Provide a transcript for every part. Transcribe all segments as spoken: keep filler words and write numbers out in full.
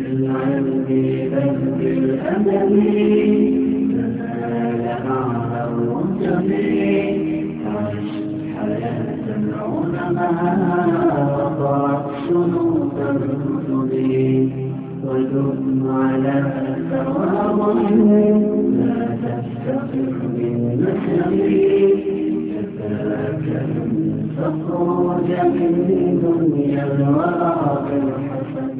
بالعلم بل بالأدب تنال أعلى الرتب عش حياة العلماء وقرأ صنوف الكتب ودم على ثواب لا تفتقر بالنسب كفاك أن تخرج من دنيا الورى بالحسب.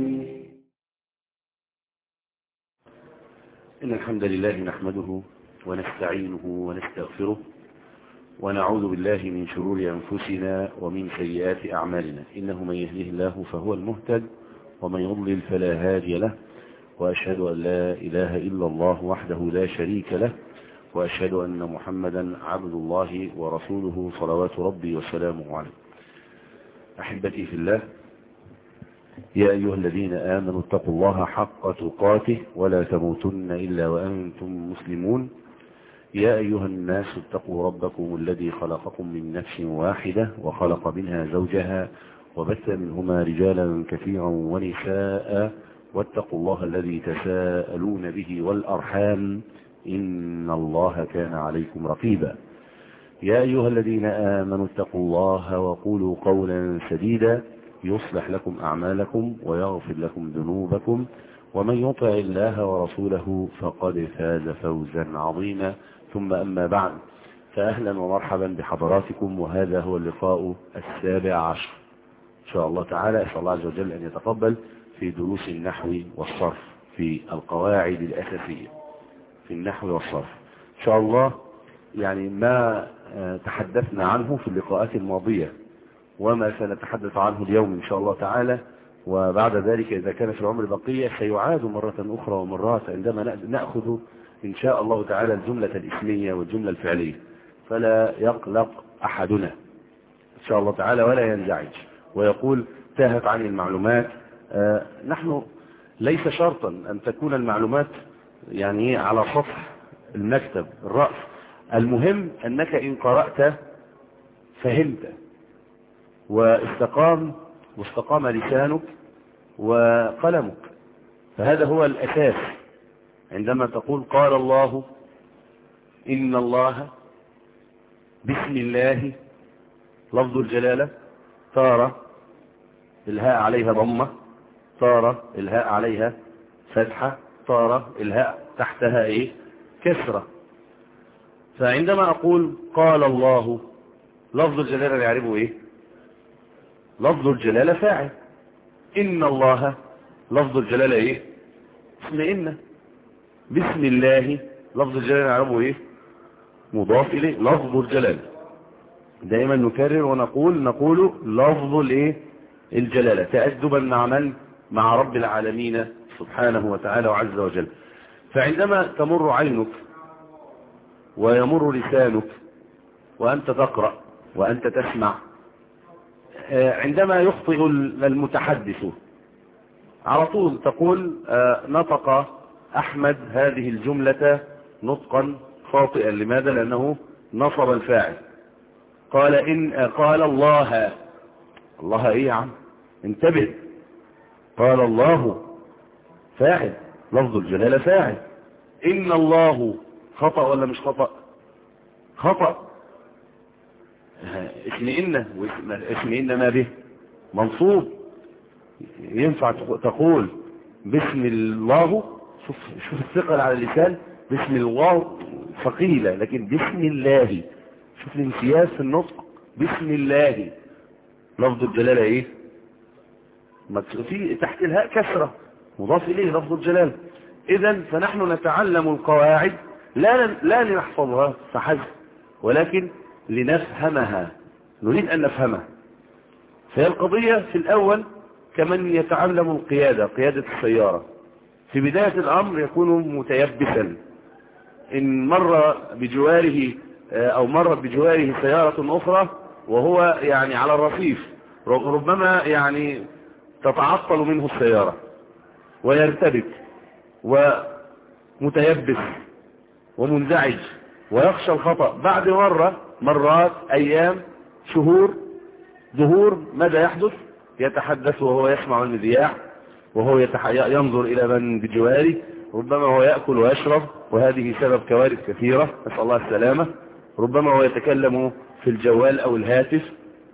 إن الحمد لله نحمده ونستعينه ونستغفره ونعوذ بالله من شرور أنفسنا ومن سيئات أعمالنا. إنه من يهده الله فهو المهتد ومن يضلل فلا هادي له، وأشهد أن لا إله إلا الله وحده لا شريك له، وأشهد أن محمدا عبد الله ورسوله صلوات ربي وسلامه عليه. أحبتي في الله، يا أيها الذين آمنوا اتقوا الله حق تقاته ولا تموتن إلا وأنتم مسلمون. يا أيها الناس اتقوا ربكم الذي خلقكم من نفس واحدة وخلق منها زوجها وبث منهما رجالا كثيرا ونساء، واتقوا الله الذي تساءلون به والأرحام إن الله كان عليكم رقيبا. يا أيها الذين آمنوا اتقوا الله وقولوا قولا سديدا يصلح لكم أعمالكم ويغفر لكم ذنوبكم، ومن يطع الله ورسوله فقد فاز فوزا عظيما. ثم أما بعد، فأهلا ومرحبا بحضراتكم، وهذا هو اللقاء السابع عشر إن شاء الله تعالى. أسأل الله عز وجل أن يتقبل في دروس النحو والصرف في القواعد الأساسية في النحو والصرف إن شاء الله. يعني ما تحدثنا عنه في اللقاءات الماضية وما سنتحدث عنه اليوم إن شاء الله تعالى، وبعد ذلك إذا كان في العمر بقية سيعاد مرة أخرى ومرات عندما نأخذ إن شاء الله تعالى الجملة الإسمية والجملة الفعلية، فلا يقلق أحدنا إن شاء الله تعالى ولا ينزعج ويقول تاهت عن المعلومات. آه نحن ليس شرطا أن تكون المعلومات يعني على سطح المكتب الرأس، المهم أنك إن قرأت فهمت واستقام واستقام لسانك وقلمك، فهذا هو الأساس. عندما تقول قال الله، إن الله، بسم الله، لفظ الجلالة، تارة الهاء عليها ضمة، تارة الهاء عليها فتحة، تارة الهاء تحتها ايه كسرة. فعندما أقول قال الله، لفظ الجلالة يعرفه ايه؟ لفظ الجلالة فاعل. إن الله، لفظ الجلالة ايه؟ اسم إن. بسم الله، لفظ الجلالة يعرفه ايه؟ مضاف إليه، لفظ الجلالة. دائما نكرر ونقول نقول لفظ الايه؟ الجلالة، تأدبا مع من؟ مع رب العالمين سبحانه وتعالى وعز وجل. فعندما تمر عينك ويمر لسانك وأنت تقرأ وأنت تسمع، عندما يخطئ المتحدث على طول تقول نطق أحمد هذه الجملة نطقا خاطئا. لماذا؟ لأنه نصب الفاعل. قال إن قال الله، الله إيه يا عم؟ انتبه، قال الله فاعل، لفظ الجلالة فاعل. إن الله خطأ ولا مش خطأ؟ خطأ. اسم إن، اسم إن ما به منصوب. ينفع تقول بسم الله، شوف شوف الثقل على اللسان، بسم الله ثقيلة، لكن بسم الله، شوف الانسياس في النطق، بسم الله، لفظ الجلالة ايه؟ في تحت الهاء كسرة، مضاف اليه لفظ الجلالة. اذا فنحن نتعلم القواعد لا لا لنحفظها فحسب، ولكن لنفهمها، نريد ان نفهمها. فهي القضية في الاول كمن يتعلم القيادة، قيادة السيارة. في بداية الامر يكون متيبسا، ان مر بجواره او مرت بجواره سيارة اخرى وهو يعني على الرصيف، ربما يعني تتعطل منه السيارة ويرتبك ومتيبس ومنزعج ويخشى الخطأ. بعد مرة، مرات، ايام، شهور، ظهور، ماذا يحدث؟ يتحدث وهو يسمع المذياع وهو يتح... ينظر إلى من بجواره، ربما هو يأكل ويشرب، وهذه سبب كوارث كثيرة، نسأل الله السلامة. ربما هو يتكلم في الجوال أو الهاتف،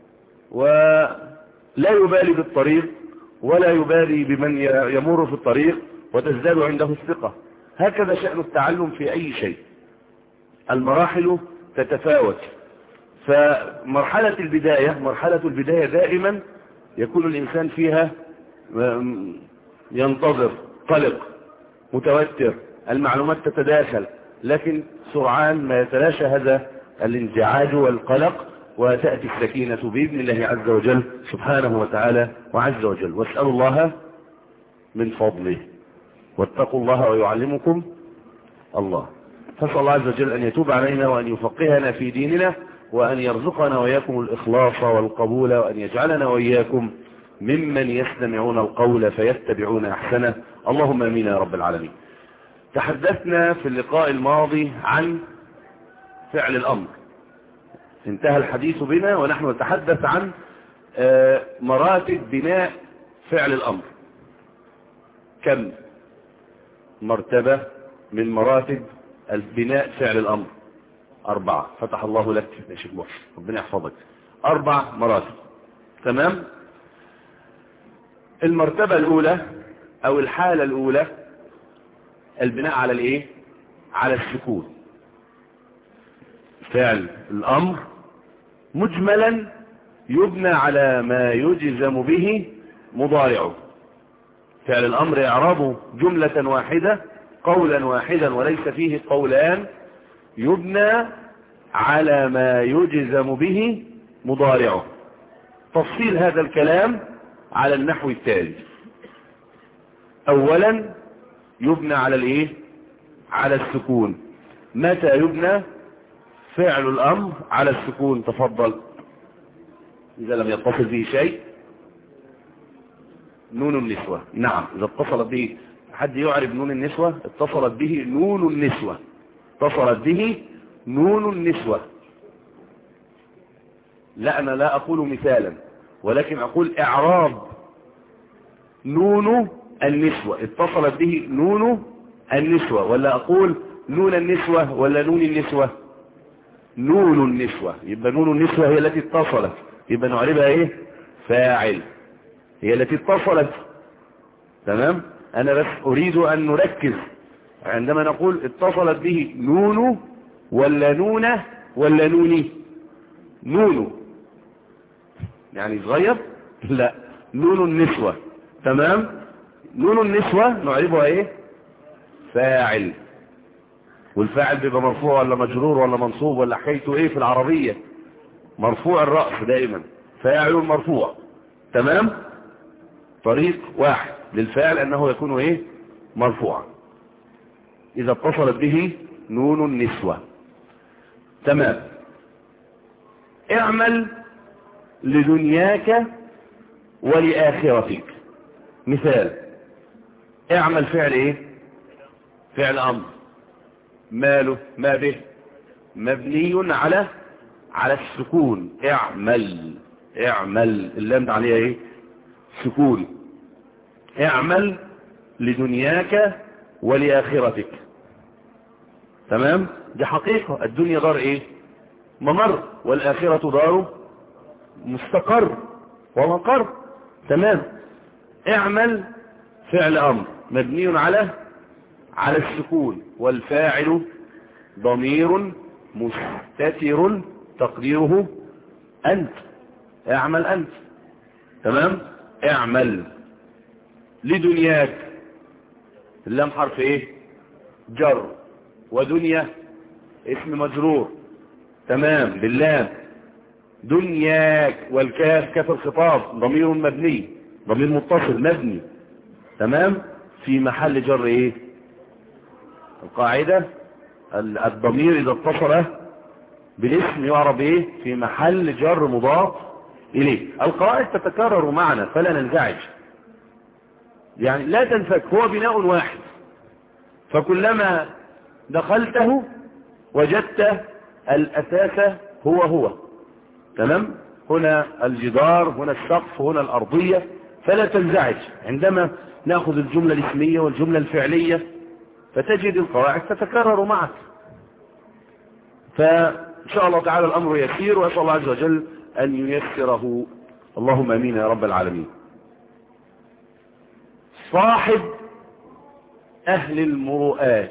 ولا يبالي بالطريق ولا يبالي بمن يمر في الطريق، وتزداد عنده الثقة. هكذا شأن التعلم في أي شيء، المراحل تتفاوت. فمرحلة البداية مرحلة البداية دائما يكون الإنسان فيها ينتظر، قلق، متوتر، المعلومات تتداخل، لكن سرعان ما يتلاشى هذا الانزعاج والقلق، وتأتي السكينة بإذن الله عز وجل سبحانه وتعالى وعز وجل. واسألوا الله من فضله، واتقوا الله ويعلمكم الله. فاسأل الله عز وجل أن يتوب علينا وأن يفقهنا في ديننا، وأن يرزقنا وإياكم الإخلاص والقبول، وأن يجعلنا وإياكم ممن يستمعون القول فيتبعون أحسنه. اللهم آمين يا رب العالمين. تحدثنا في اللقاء الماضي عن فعل الأمر، انتهى الحديث بنا ونحن نتحدث عن مراتب بناء فعل الأمر. كم مرتبة من مراتب البناء فعل الأمر؟ أربعة. فتح الله لك يا شيخ محسن، ربنا يحفظك. أربع مراتب، تمام. المرتبة الأولى أو الحالة الأولى البناء على الإيه؟ على السكون. فعل الأمر مجملا يبنى على ما يجزم به مضارعه. فعل الأمر إعرابه جملة واحدة قولا واحدا وليس فيه قولان، يبنى على ما يجزم به مضارعه. تفصيل هذا الكلام على النحو التالي: أولا يبنى على الايه؟ على السكون. متى يبنى فعل الأمر على السكون؟ تفضل. إذا لم يتصل به شيء. نون النسوة، نعم، إذا اتصلت به، حد يعرف نون النسوة؟ اتصلت به نون النسوة، اتصلت به نون النسوة. لا، أنا لا أقول مثالا، ولكن أقول إعراب نون النسوة. اتصلت به نون النسوة، ولا أقول نون النسوة ولا نون النسوة؟ نون النسوة. يبقى نون النسوة هي التي اتصلت، يبقى نعربها ايه؟ فاعل، هي التي اتصلت. تمام. انا بس اريد ان نركز عندما نقول اتصلت به نون ولا نونة ولا نوني. نون يعني صغير، لا، نون النسوة. تمام. نون النسوة نعربها ايه؟ فاعل. والفاعل بيبقى مرفوع ولا مجرور ولا منصوب ولا حكايته ايه في العربية؟ مرفوع الرأس دائما، فاعل مرفوع. تمام. طريق واحد للفاعل انه يكون ايه؟ مرفوعا اذا اتصلت به نون النسوة. تمام. اعمل لدنياك ولآخرتك. مثال: اعمل فعل ايه؟ فعل امر، ماله؟ ما به؟ مبني على على السكون. اعمل، اعمل، اللام عليها ايه؟ سكون. اعمل لدنياك ولآخرتك. تمام. دي حقيقة، الدنيا دار ايه؟ ممر، والآخرة دار مستقر ومقر. تمام. اعمل فعل امر مبني على على السكون، والفاعل ضمير مستتر تقديره أنت. اعمل أنت. تمام. اعمل لدنياك، اللام حرف ايه؟ جر، ودنيا اسم مجرور. تمام. باللام. دنياك، والكاف كاف الخطاب ضمير مبني، ضمير متصل مبني. تمام. في محل جر ايه؟ القاعدة الضمير اذا اتصل بالاسم يعرب ايه؟ في محل جر مضاف اليه. القواعد تتكرر معنا فلا ننزعج، يعني لا تنفك، هو بناء واحد، فكلما دخلته وجدت الاساس هو هو. تمام. هنا الجدار، هنا السقف، هنا الارضية، فلا تنزعج عندما نأخذ الجملة الاسمية والجملة الفعلية فتجد القواعد تتكرر معك. فإن شاء الله تعالى الأمر يسير، وأسأل الله عز وجل أن ييسره، اللهم أمين يا رب العالمين. صاحب أهل المروءات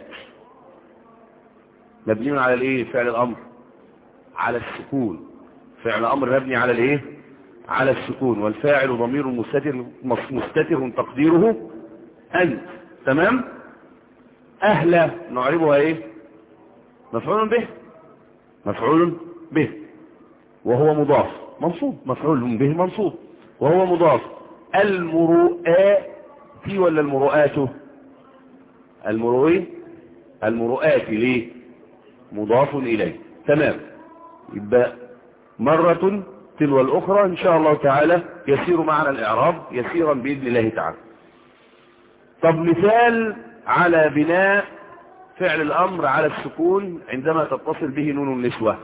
مبني على الإيه؟ فعل الأمر على السكون. فعل الأمر مبني على الإيه؟ على السكون، والفاعل ضمير مستتر مستتر تقديره أنت. تمام. أهل نعربها إيه؟ مفعول به، مفعول به وهو مضاف منصوب، مفعول به منصوب وهو مضاف. المروءات ولا المروءات؟ المروء المروءات ليه؟ مضاف إليه. تمام. يبقى مرة تلو الأخرى إن شاء الله تعالى يسير معنا الإعراب يسيرا بإذن الله تعالى. طب مثال على بناء فعل الأمر على السكون عندما تتصل به نون النسوة.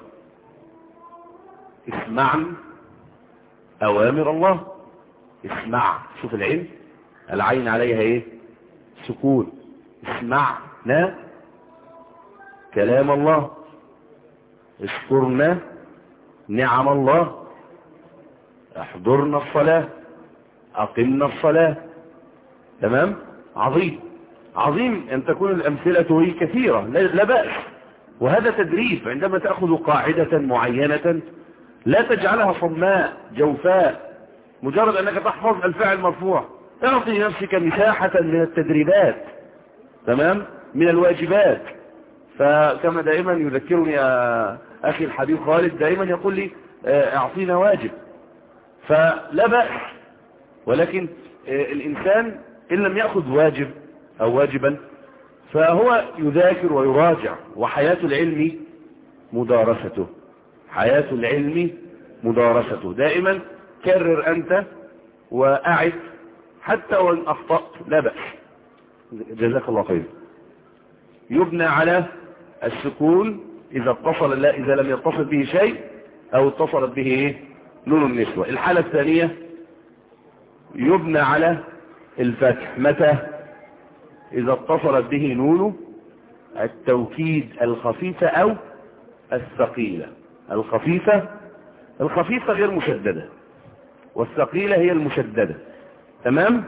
اسمع أوامر الله. اسمع، شوف العين، العين عليها ايه؟ سكون. اسمعنا كلام الله. اذكرنا نعم الله. احضرنا الصلاة. اقمنا الصلاة. تمام. عظيم عظيم أن تكون الأمثلة هي كثيرة، لا بأس، وهذا تدريب. عندما تأخذ قاعدة معينة لا تجعلها صماء جوفاء مجرد أنك تحفظ الفعل مرفوع. اعطي نفسك مساحة من التدريبات، تمام، من الواجبات. فكما دائما يذكرني أخي الحبيب خالد، دائما يقول لي اعطينا واجب، فلا بأس. ولكن الإنسان إن لم يأخذ واجب أو واجبا فهو يذاكر ويراجع. وحياة العلم مدارسته، حياة العلم مدارسته. دائما كرر أنت وأعد حتى وإن أخطأت لا بأس. جزاك الله خير. يبنى على السكون إذا اتصل، لا إذا لم يتصل به شيء أو اتصلت به إيه؟ نون النسوة. الحالة الثانية يبنى على الفتح. متى؟ إذا اتصلت به نون التوكيد الخفيفة أو الثقيلة. الخفيفة الخفيفة غير مشددة، والثقيلة هي المشددة. تمام.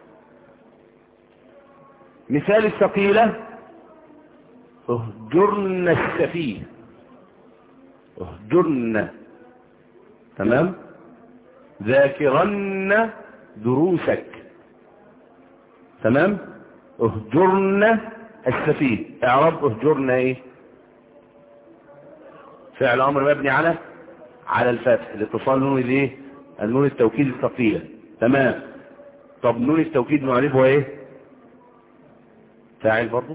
مثال الثقيلة: اهجرن السفيه. اهجرن. تمام. ذاكرن دروسك. تمام. اهجرن السفيه. اعراب اهجرن ايه؟ فعل امر مبني على على الفتح الاتصال نون الايه؟ النون التوكيد الثقيله. تمام. طب نون التوكيد نعرفه ايه؟ فاعل برضه؟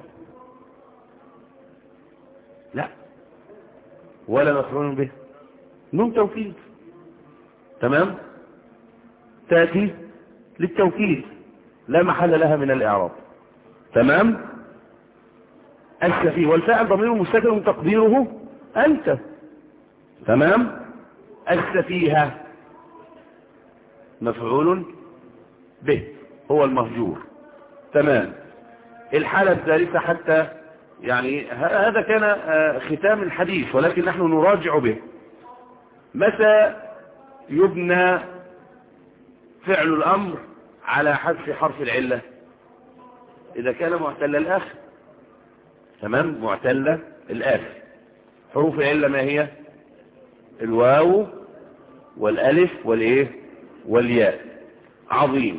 لا، ولا مفعول به، نون توكيد. تمام. تاتي للتوكيد لا محل لها من الاعراب. تمام. السفيه، والفاعل ضمير مستتر تقديره انت. تمام. السفيهة مفعول به، هو المهجور. تمام. الحالة الثالثة حتى يعني هذا كان ختام الحديث، ولكن نحن نراجع به. متى يبنى فعل الأمر على حذف حرف العلة؟ إذا كان معتل الآخر. تمام. معتل الآخر. حروف العلة ما هي؟ الواو والألف والإيه والياء. عظيم.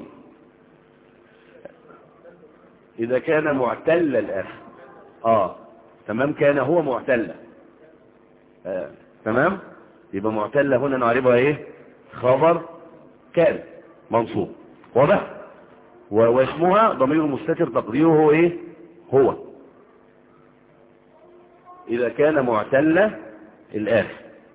إذا كان معتل الآخر. آه تمام. كان هو معتل. آه. تمام. يبقى معتل هنا نعربها إيه؟ خبر كان منصوب. واضح؟ واسمها ضمير مستتر تقديره إيه؟ هو. إذا كان معتل الآخر.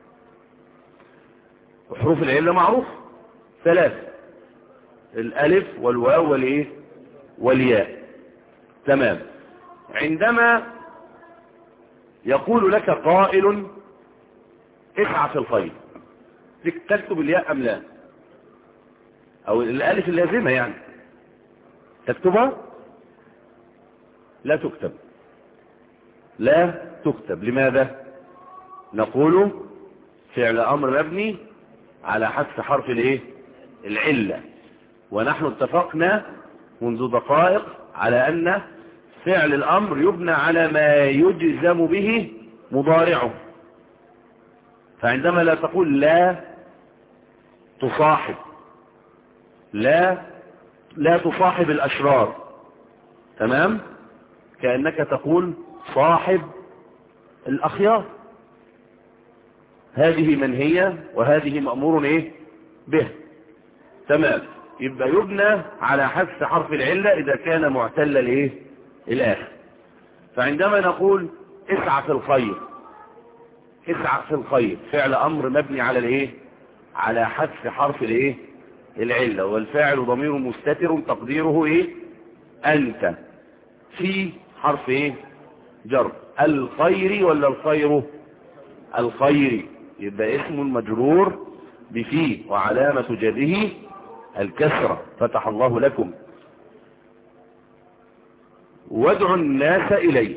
وحروف العلة معروف ثلاث: الألف والواو والإيه والياء. تمام. عندما يقول لك قائل اسعى في الخير، تكتب الياء أم لا؟ أو الألف اللازمة يعني. تكتبها؟ لا تكتب، لا تكتب. لماذا؟ نقول فعل أمر مبني على حذف حرف الايه؟ العلة. ونحن اتفقنا منذ دقائق على أن فعل الأمر يبنى على ما يجزم به مضارعه. فعندما لا تقول لا تصاحب، لا لا تصاحب الأشرار، تمام؟ كأنك تقول صاحب الأخيار. هذه منهية وهذه مأمور ايه به، تمام؟ يبقى يبنى على حذف حرف العلة إذا كان معتل الايه الآخر. فعندما نقول اسعى في الخير، اسعى في الخير فعل أمر مبني على الايه؟ على حذف حرف الايه العلة، والفاعل ضمير مستتر تقديره ايه؟ أنت. في حرف ايه؟ جر. الخير ولا الخير؟ الخير. يبقى اسم مجرور بفيه وعلامة جره الكسرة، فتح الله لكم. وادعوا الناس إليه،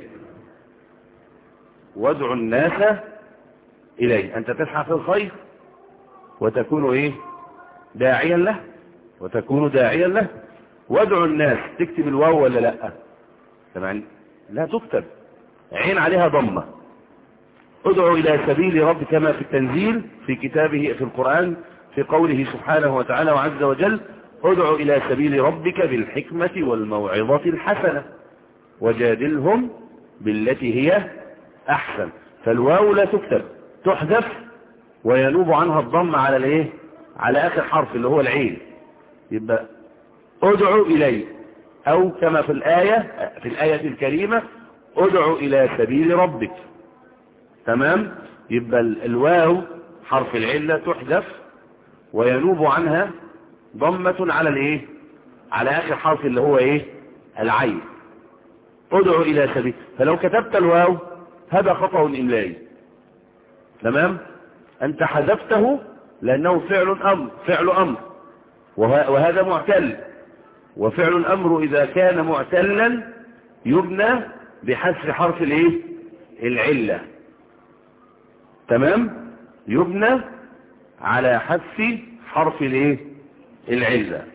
وادعوا الناس إليه. أنت تسعى في الخير وتكون إيه؟ داعيا له، وتكون داعيا له. وادعوا الناس، تكتب الواو ولا لا؟ طبعا لا تكتب، عين عليها ضمة. ادعوا إلى سبيل ربك كما في التنزيل في كتابه في القرآن في قوله سبحانه وتعالى وعز وجل: ادعوا إلى سبيل ربك بالحكمة والموعظة الحسنة وجادلهم بالتي هي أحسن. فالواو لا تكتب، تحذف وينوب عنها الضم على الايه؟ على آخر حرف اللي هو العين. يبقى ادعوا إليه، أو كما في الآية في الآية الكريمة ادعوا إلى سبيل ربك، تمام؟ يبقى الواو حرف العلة تحذف وينوب عنها ضمة على الايه؟ على آخر حرف اللي هو ايه؟ العين. ادعوا إلى سبيل. فلو كتبت الواو هذا خطأ إملائي، تمام؟ أنت حذفته لأنه فعل أمر، فعل أمر وهذا معتل، وفعل الأمر إذا كان معتلا يبنى بحذف حرف الايه؟ العلة، تمام؟ يبنى على حذف حرف الايه؟ العلة.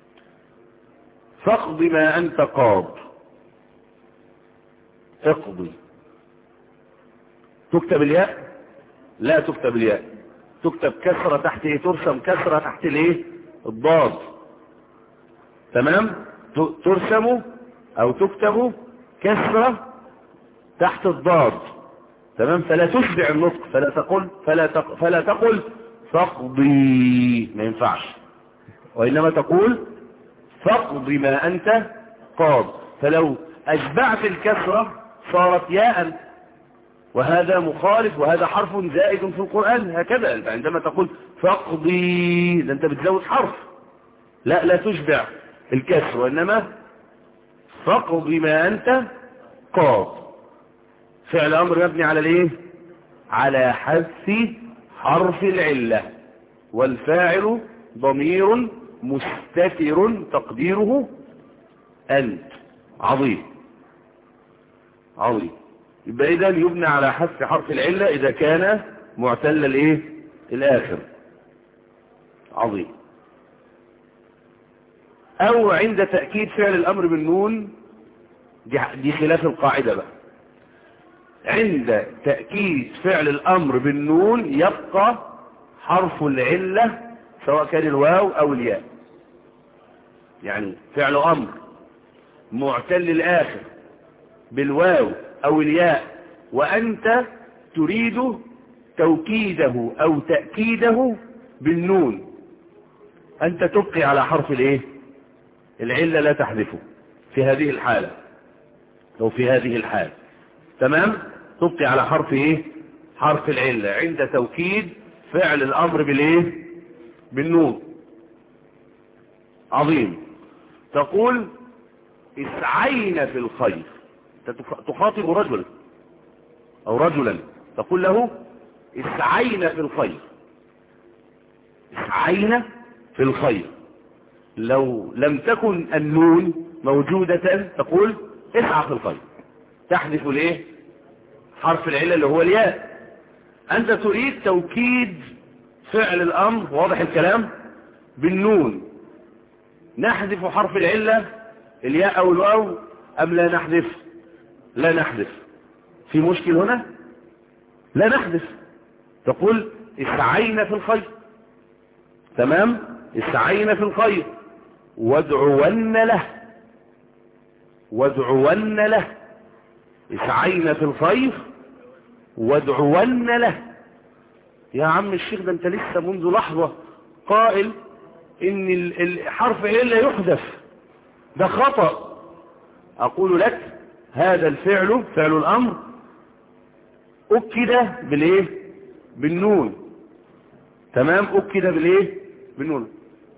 فاقض ما أنت قاض، اقضي. تكتب الياء؟ لا تكتب الياء، تكتب كسرة تحت ايه؟ ترسم كسرة تحت الايه؟ الضاد، تمام؟ ترسم او تكتب كسرة تحت الضاد، تمام؟ فلا تشبع النطق، فلا تقل فلا تقل فلا تقل فاقضي، ما ينفعش، وإنما تقول فاقض ما أنت قاض. فلو أشبعت الكسرة صارت ياء، وهذا مخالف، وهذا حرف زائد في القرآن هكذا. عندما تقول فاقضي ده أنت بتزود حرف، لا لا تشبع الكسر، وإنما فاقض ما أنت قاض. فعل أمر مبني على الايه؟ على حذف حرف العلة، والفاعل ضمير مستتر تقديره أنت. عظيم عظيم. يبقى إذا يبنى على حذف حرف العلة إذا كان معتل الايه؟ الآخر. عظيم. أو عند تأكيد فعل الأمر بالنون، دي خلاف القاعدة بقى. عند تأكيد فعل الأمر بالنون يبقى حرف العلة سواء كان الواو أو الياء. يعني فعل أمر معتل الآخر بالواو أو الياء وأنت تريد توكيده أو تأكيده بالنون، أنت تبقي على حرف الايه؟ العلة، لا تحذفه في هذه الحالة. لو في هذه الحالة تمام، تبقي على حرف ايه؟ حرف العلة عند توكيد فعل الأمر بالايه؟ بالنون. عظيم. تقول اسعين في الخير، تخاطب رجل او رجلا تقول له اسعين في الخير، اسعين في الخير. لو لم تكن النون موجودة تقول اسعى في الخير، تحذف الايه؟ حرف العلة اللي هو الياء. انت تريد توكيد فعل الامر، واضح الكلام، بالنون، نحذف حرف العلة الياء او الواو ام لا نحذف؟ لا نحذف. في مشكل هنا؟ لا نحذف. تقول استعينا في الخير، تمام، استعينا في الخير وادعون له، وادعون له، استعينا في الخير وادعون له. يا عم الشيخ ده انت لسه منذ لحظة قائل ان الحرف علة يحذف، ده خطأ. اقول لك هذا الفعل فعل الامر اكد بالايه؟ بالنون، تمام، اكد بالايه؟ بالنون.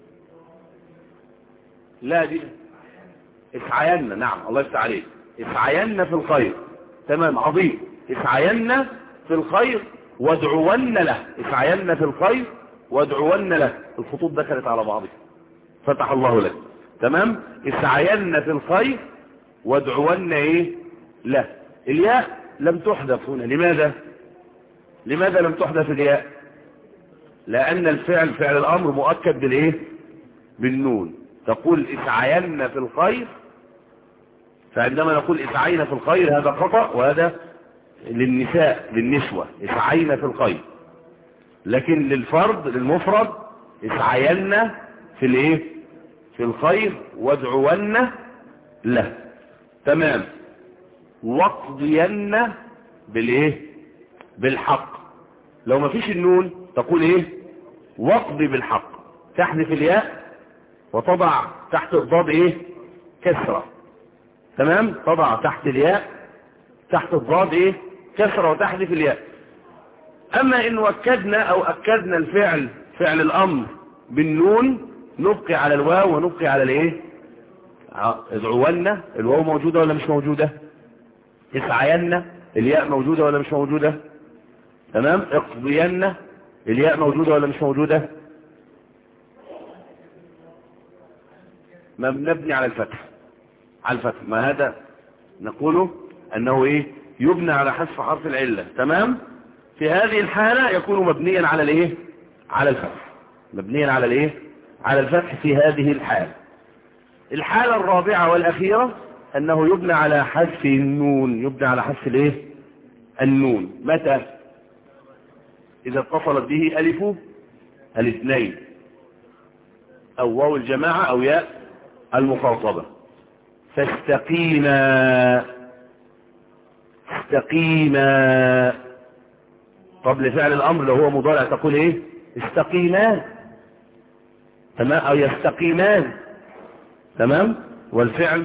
لا دي اسعينا، نعم الله يفتح عليك، اسعينا في الخير، تمام، عظيم. اسعينا في الخير وادعون له، اسعينا في الخير وادعون له، الخطوط دخلت على بعضها، فتح الله لك، تمام. اسعينا في الخير وادعون ايه؟ له. الياء لم تحذف هنا، لماذا؟ لماذا لم تحذف الياء؟ لان الفعل فعل الامر مؤكد بالايه؟ بالنون. تقول اسعينا في الخير، فعندما نقول اسعينا في الخير هذا خطأ، وهذا للنساء للنسوة، اسعينا في الخير. لكن للفرد للمفرد اسعينا في الايه؟ في الخير وادعون له، تمام. واقضين بالايه؟ بالحق. لو ما فيش النون تقول ايه؟ واقضي بالحق، تحذف الياء وتضع تحت الضاد ايه؟ كسرة، تمام، تضع تحت الياء تحت الضاد ايه؟ كسرة وتحذف الياء. اما ان وكدنا او اكدنا الفعل فعل الامر بالنون نبقي على الواو ونبقي على الايه؟ ادعونا، الواو موجودة ولا مش موجودة؟ اسعينا الياء موجودة ولا مش موجودة؟ تمام. اقضينا الياء موجودة ولا مش موجودة؟ ما بنبني على الفتح، على الفتح، ما هذا نقوله انه ايه؟ يبنى على حذف حرف العلة، تمام. في هذه الحالة يكون مبنيا على الايه؟ على الفتح، مبنيا على الايه؟ على الفتح في هذه الحالة. الحالة الرابعة والأخيرة أنه يبنى على حذف النون، يبنى على حذف الايه؟ النون. متى؟ إذا اتصلت به ألف الاثنين أو واو الجماعة أو ياء المخاطبة. فاستقيما، استقيما قبل فعل الأمر لو هو مضارع تقول ايه؟ استقيما، تمام، أو يستقيمان، تمام. والفعل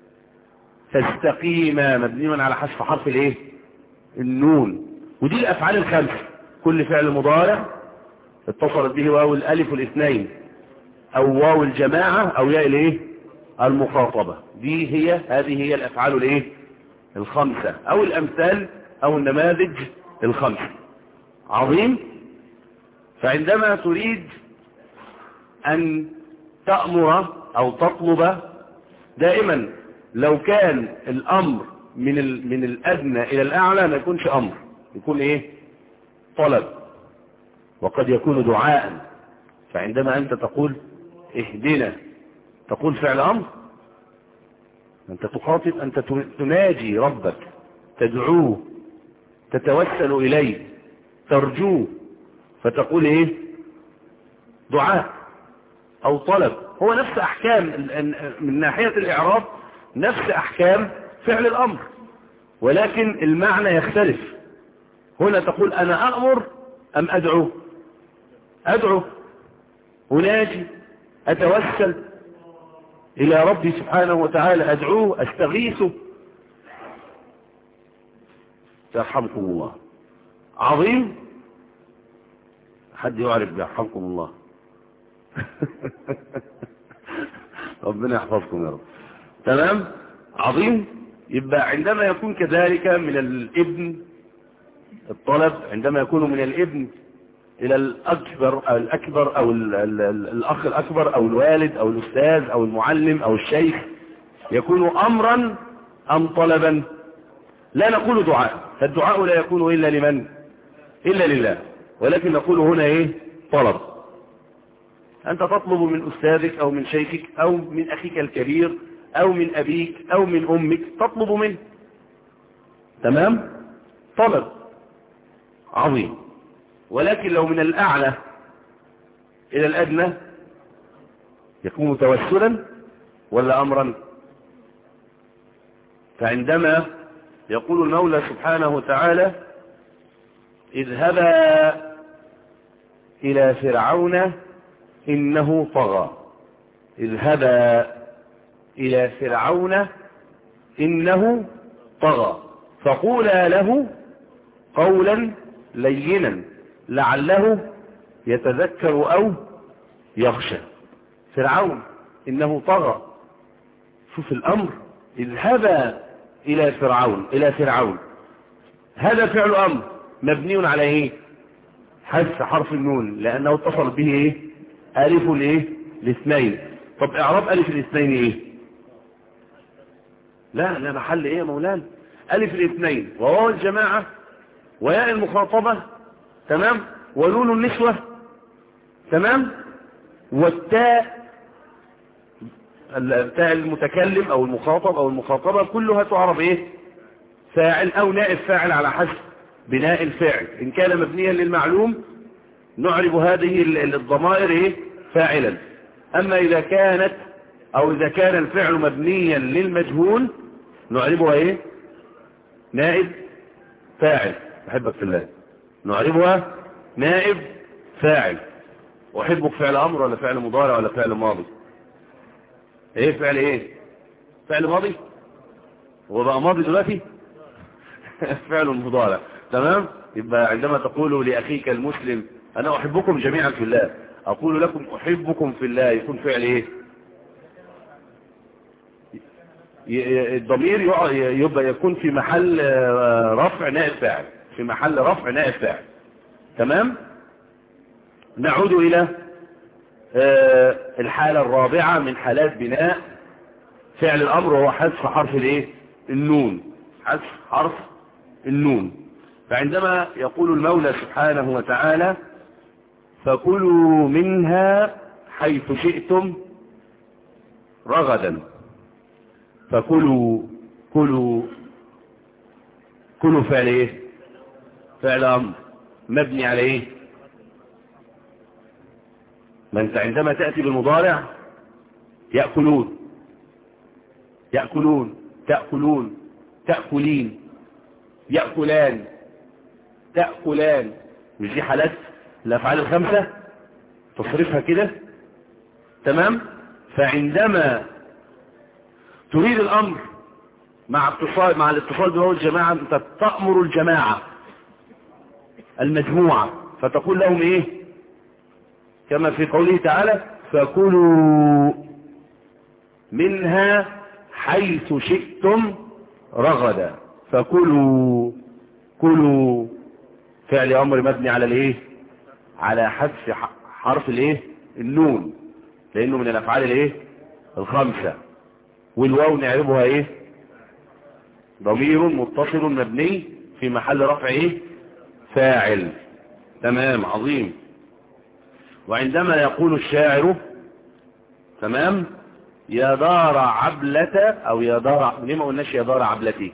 تستقيما مبني على حذف حرف الايه؟ النون. ودي الافعال الخمسه، كل فعل مضارع اتصلت به واو الالف الاثنين او واو الجماعه او ياء الايه؟ المخاطبه. دي هي هذه هي الافعال الايه؟ الخمسه او الامثال او النماذج الخمسه. عظيم. فعندما تريد ان تأمر او تطلب، دائما لو كان الامر من من الادنى الى الاعلى ما يكونش امر، يكون ايه؟ طلب، وقد يكون دعاء. فعندما انت تقول اهدنا تقول فعل امر، انت تخاطب، انت تناجي ربك، تدعوه، تتوسل اليه، ترجوه، فتقول ايه؟ دعاء او طلب. هو نفس احكام من ناحية الاعراب، نفس احكام فعل الامر، ولكن المعنى يختلف. هنا تقول انا امر ام ادعو؟ ادعو، اناجي، اتوسل الى ربي سبحانه وتعالى، ادعوه، استغيثه. يرحمكم الله. عظيم. حد يعرف يرحمكم الله؟ ربنا يحفظكم يا رب. تمام. عظيم. يبقى عندما يكون كذلك من الابن الطلب، عندما يكون من الابن الى الاكبر او الاكبر او ال ال ال الاخ الاكبر او الوالد او الاستاذ او المعلم او الشيخ يكون أمرا أم طلبا؟ لا نقول دعاء، فالدعاء لا يكون إلا لمن؟ إلا لله، ولكن نقول هنا إيه؟ طلب. أنت تطلب من أستاذك أو من شيخك أو من أخيك الكبير أو من أبيك أو من أمك، تطلب منه، تمام؟ طلب عظيم. ولكن لو من الأعلى إلى الأدنى يكون توسلا ولا أمرا؟ فعندما يقول المولى سبحانه وتعالى اذهبا إلى فرعون إنه طغى، اذهبا إلى فرعون إنه طغى فقولا له قولا لينا لعله يتذكر أو يخشى. فرعون إنه طغى، شوف الأمر، اذهبا إلى فرعون، إلى فرعون، هذا فعل أمر مبني على إيه؟ حذف حرف النون لأنه اتصل به إيه؟ ألف الإيه؟ الاثنين. طب إعراب ألف الاثنين إيه؟ لا لا محل إيه يا مولانا؟ ألف الاثنين وواو الجماعة وياء المخاطبة، تمام، ونون النسوة، تمام، والتاء التاء المتكلم أو المخاطب أو المخاطبة كلها تعرف إيه؟ فاعل أو نائب فاعل على حسب بناء الفعل. إن كان مبنيا للمعلوم نعرب هذه الضمائر إيه؟ فاعلا. أما إذا كانت أو إذا كان الفعل مبنيا للمجهول نعربها إيه؟ نائب فاعل. أحبك في الله، نعربها نائب فاعل. أحبك فعل أمر ولا فعل مضارع ولا فعل ماضي؟ إيه فعل إيه؟ فعل ماضي؟ هو بقى ماضي دلوقتي؟ فعل مضارع، تمام. يبقى عندما تقول لأخيك المسلم أنا أحبكم جميعا في الله، أقول لكم أحبكم في الله، يكون فعل إيه؟ الضمير يبقى يكون في محل رفع نائب فاعل، في محل رفع نائب فاعل، تمام. نعود إلى الحالة الرابعة من حالات بناء فعل الأمر، وهو حذف حرف الايه؟ النون، حذف حرف النون. فعندما يقول المولى سبحانه وتعالى فكلوا منها حيث شئتم رغدا، فكلوا كلوا كلوا فعل ايه؟ فعل امر مبني على ايه؟ ما انت عندما تأتي بالمضارع يأكلون يأكلون تأكلون تأكلين يأكلان تأكلان، مش دي حالات الأفعال الخمسة تصرفها كده، تمام. فعندما تريد الأمر مع اتصال مع الاتصال بواو الجماعة انت تأمر الجماعة المجموعة فتقول لهم ايه؟ كما في قوله تعالى فكلوا منها حيث شئتم رغدا، فكلوا كلوا فعل امر مبني على الايه؟ على حذف حرف الايه؟ النون، لانه من الافعال الايه؟ الخمسه. والواو نعربها ايه؟ ضمير متصل مبني في محل رفع ايه؟ فاعل، تمام، عظيم. وعندما يقول الشاعر، تمام، يا دار عبلة او يا دار، ليه ما قلناش يا دار عبلتي؟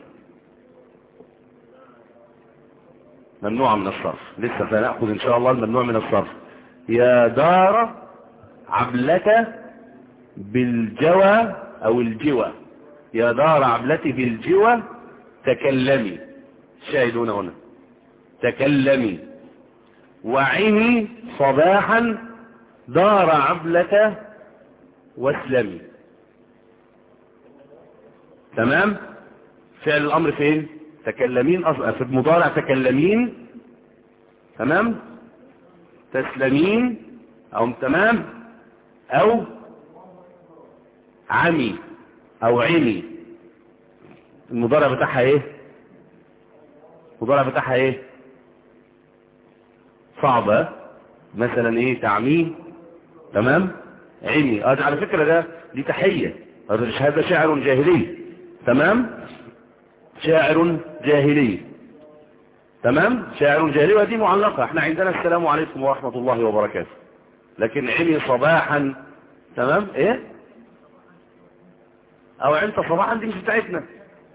ممنوع من الصرف، لسه سنأخذ ان شاء الله الممنوع من الصرف. يا دار عبلة بالجوى او الجوى، يا دار عبلتي بالجوى تكلمي، شاهدون هنا تكلمي. وعيني صباحا دار عبلة واسلمي، تمام. فعل الامر فين؟ تكلمين، أصلا في المضارع تكلمين، تمام، تسلمين او تمام، او عمي او عمي. المضارع بتاعها ايه؟ المضارع بتاعها ايه؟ صعبة، مثلا ايه؟ تعميه، تمام، عمي. اه على فكرة ده دي تحية، هذا شاعر جاهلي. تمام، شاعر جاهلي. تمام، شاعر جاهلي، ودي معلقة. احنا عندنا السلام عليكم ورحمة الله وبركاته، لكن عمي صباحا. تمام، ايه او انت صباحا دي مش بتاعتنا.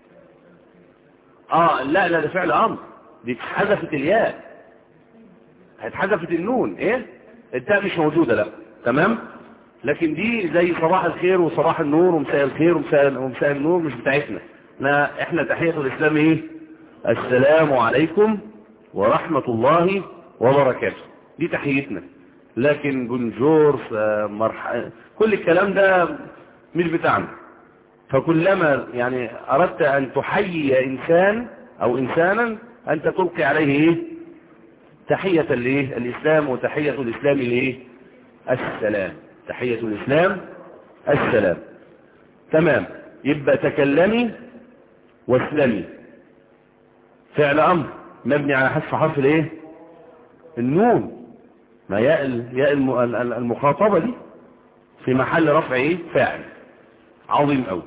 اه لا لا، ده فعل امر، دي اتحذفت الياء، اتحذفت النون. ايه، التاء مش موجودة، لا. تمام، لكن دي زي صباح الخير وصباح النور ومساء الخير ومساء, ومساء النور، مش بتاعتنا. احنا, احنا تحية الاسلام ايه؟ السلام عليكم ورحمة الله وبركاته، دي تحيتنا. لكن بونجور مرحبا كل الكلام ده مش بتاعنا. فكلما يعني اردت ان تحيي انسان او انسانا انت تلقي عليه ايه؟ تحية الايه؟ الاسلام. وتحية الاسلام الايه؟ السلام. تحية الاسلام السلام. تمام، يبقى تكلمي واسلمي فعل امر مبني على حذف حرف الايه؟ النون. ما ياء ياء المخاطبة دي في محل رفع ايه؟ فاعل. عظيم قوي.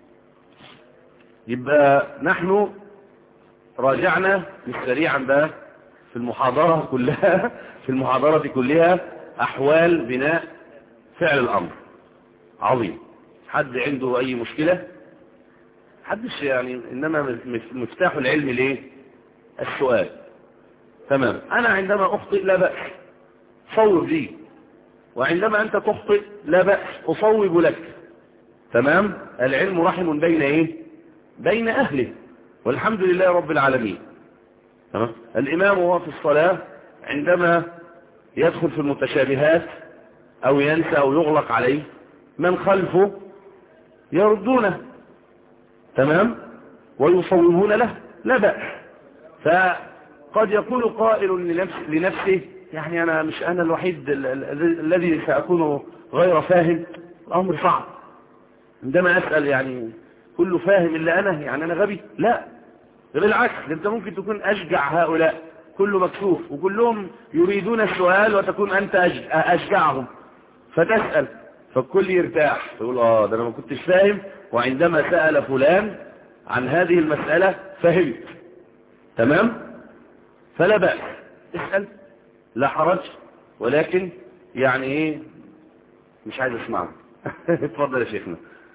يبقى نحن راجعنا سريعا بقى في المحاضرة كلها في المحاضرة كلها احوال بناء فعل الامر. عظيم. حد عنده اي مشكلة؟ حدش يعني، انما مفتاح العلم ليه؟ السؤال. تمام، انا عندما اخطئ لا بأس صوب لي، وعندما انت تخطئ لا بأس اصوب لك. تمام، العلم رحم بين ايه؟ بين اهله، والحمد لله رب العالمين. تمام، الامام وهو في الصلاة عندما يدخل في المتشابهات او ينسى او يغلق عليه، من خلفه يردونه. تمام، ويصوبون له لا بأس. فقد يقول قائل لنفس لنفسه يعني انا مش انا الوحيد الذي سأكون غير فاهم، الامر صعب. عندما اسأل يعني كله فاهم الا انا، يعني انا غبي؟ لا، بالعكس، انت ممكن تكون اشجع هؤلاء، كله مكسوف وكلهم يريدون السؤال وتكون انت اشجعهم، فتسأل فالكل يرتاح، يقول اه ده انا ما كنتش فاهم، وعندما سأل فلان عن هذه المسألة فهمت. تمام، فلا بأس اسأل، لا حرج، ولكن يعني ايه، مش عايز اسمعه. اتفضل يا شيخنا.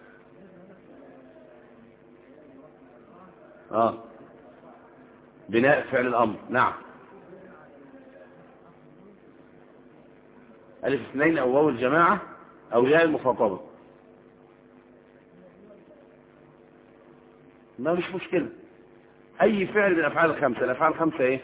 اه بناء فعل الامر، نعم. الف اثنين او واو الجماعة او ياء المخاطبة، ما مش مشكلة. اي فعل من الافعال الخمسة. الافعال الخمسة ايه؟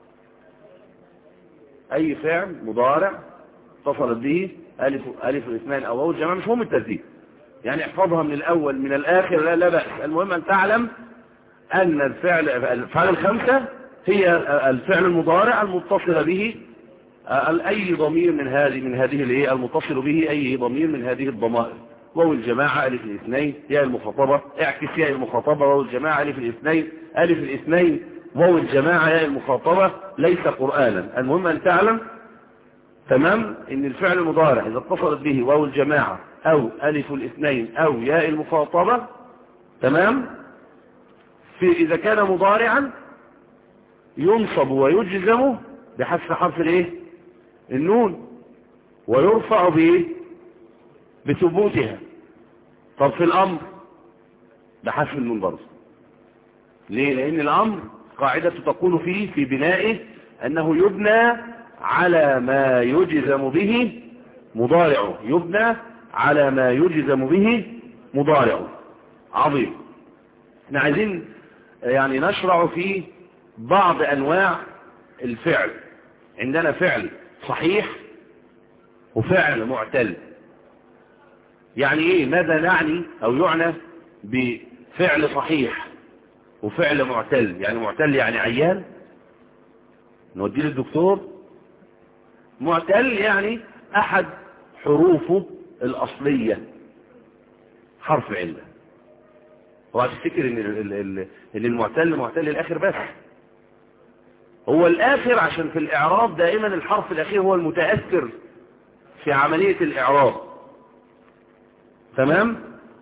اي فعل مضارع اتصلت به الف الف الاثنين او واو الجماعة، مش هم الترتيب يعني، احفظها من الاول من الاخر، لا لا بأس. المهم ان تعلم ان الفعل الافعال الخمسة هي الفعل المضارع المتصل به اي ضمير من هذه من هذه الايه المتصل به اي ضمير من هذه الضمائر. واو الجماعة الف الاثنين، ياء المخاطبة اعكس ياء المخاطبة، واو الجماعة الف الاثنين، الف الاثنين واو الجماعة ياء المخاطبة، ليس قرآنا. المهم ان تعلم تمام ان الفعل المضارع اذا اتصلت به واو الجماعة او الف الاثنين او ياء المخاطبة، تمام، في اذا كان مضارعا ينصب ويجزم بحذف حرف الايه؟ النون، ويرفع بايه؟ بثبوتها. طب في الامر بحذف النون برضه. ليه؟ لان الامر قاعدة تقول فيه في بنائه انه يبنى على ما يجزم به مضارعه، يبنى على ما يجزم به مضارعه. عظيم. احنا عايزين يعني نشرع في بعض انواع الفعل. عندنا فعل صحيح وفعل معتل. يعني ايه؟ ماذا نعني او يعنى بفعل صحيح وفعل معتل؟ يعني معتل يعني عيان نوديه للدكتور. معتل يعني احد حروفه الاصلية حرف علة. وهتفتكر ان ان المعتل معتل الاخر بس، هو الاخر عشان في الاعراب دائما الحرف الاخير هو المتأثر في عملية الاعراب. تمام،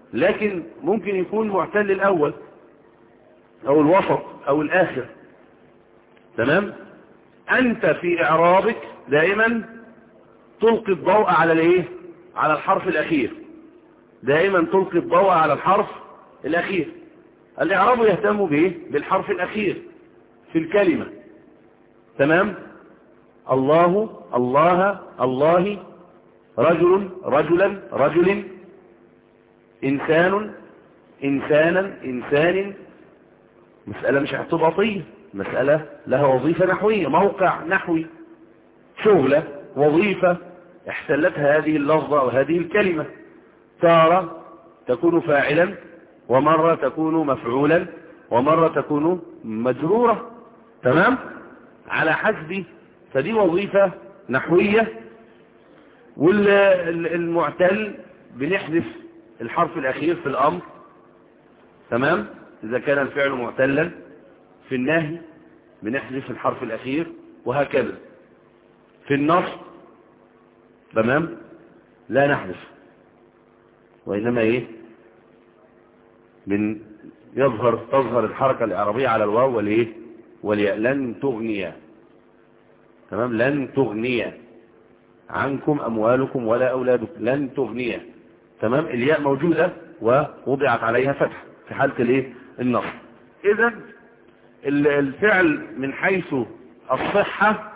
لكن ممكن يكون معتل الأول أو الوسط أو الآخر. تمام؟ أنت في إعرابك دائما تلقي الضوء على الإيه؟ على الحرف الأخير. دائما تلقي الضوء على الحرف الأخير. الإعراب يهتم به بالحرف الأخير في الكلمة. تمام؟ الله، الله، الله، رجل، رجلا، رجل، إنسان، إنسانا، إنسان. مسألة مش اعتباطية، مسألة لها وظيفة نحوية، موقع نحوي، شغلة، وظيفة احتلتها هذه اللفظة أو هذه الكلمة. تارة تكون فاعلا، ومرة تكون مفعولا، ومرة تكون مجرورة. تمام؟ على حسب، فدي وظيفة نحوية. والمعتل بنحذف الحرف الأخير في الأمر. تمام؟ إذا كان الفعل معتلا. في النهي بنحذف الحرف الأخير، وهكذا. في النصب تمام لا نحذف، وإنما إيه من يظهر تظهر الحركة الإعرابية على الواو والإيه والياء. لن تغني، تمام، لن تغني عنكم أموالكم ولا أولادكم، لن تغني. تمام، الياء موجودة ووضعت عليها فتح في حالة الايه النصب. إذا الفعل من حيث الصحة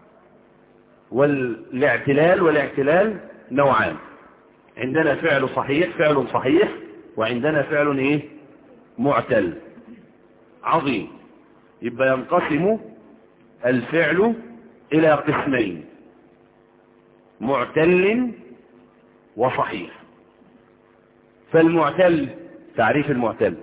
والاعتلال والاعتلال نوعان. عندنا فعل صحيح، فعل صحيح، وعندنا فعل ايه معتل. عظيم. يبقى ينقسم الفعل إلى قسمين: معتل وصحيح. فالمعتل، تعريف المعتل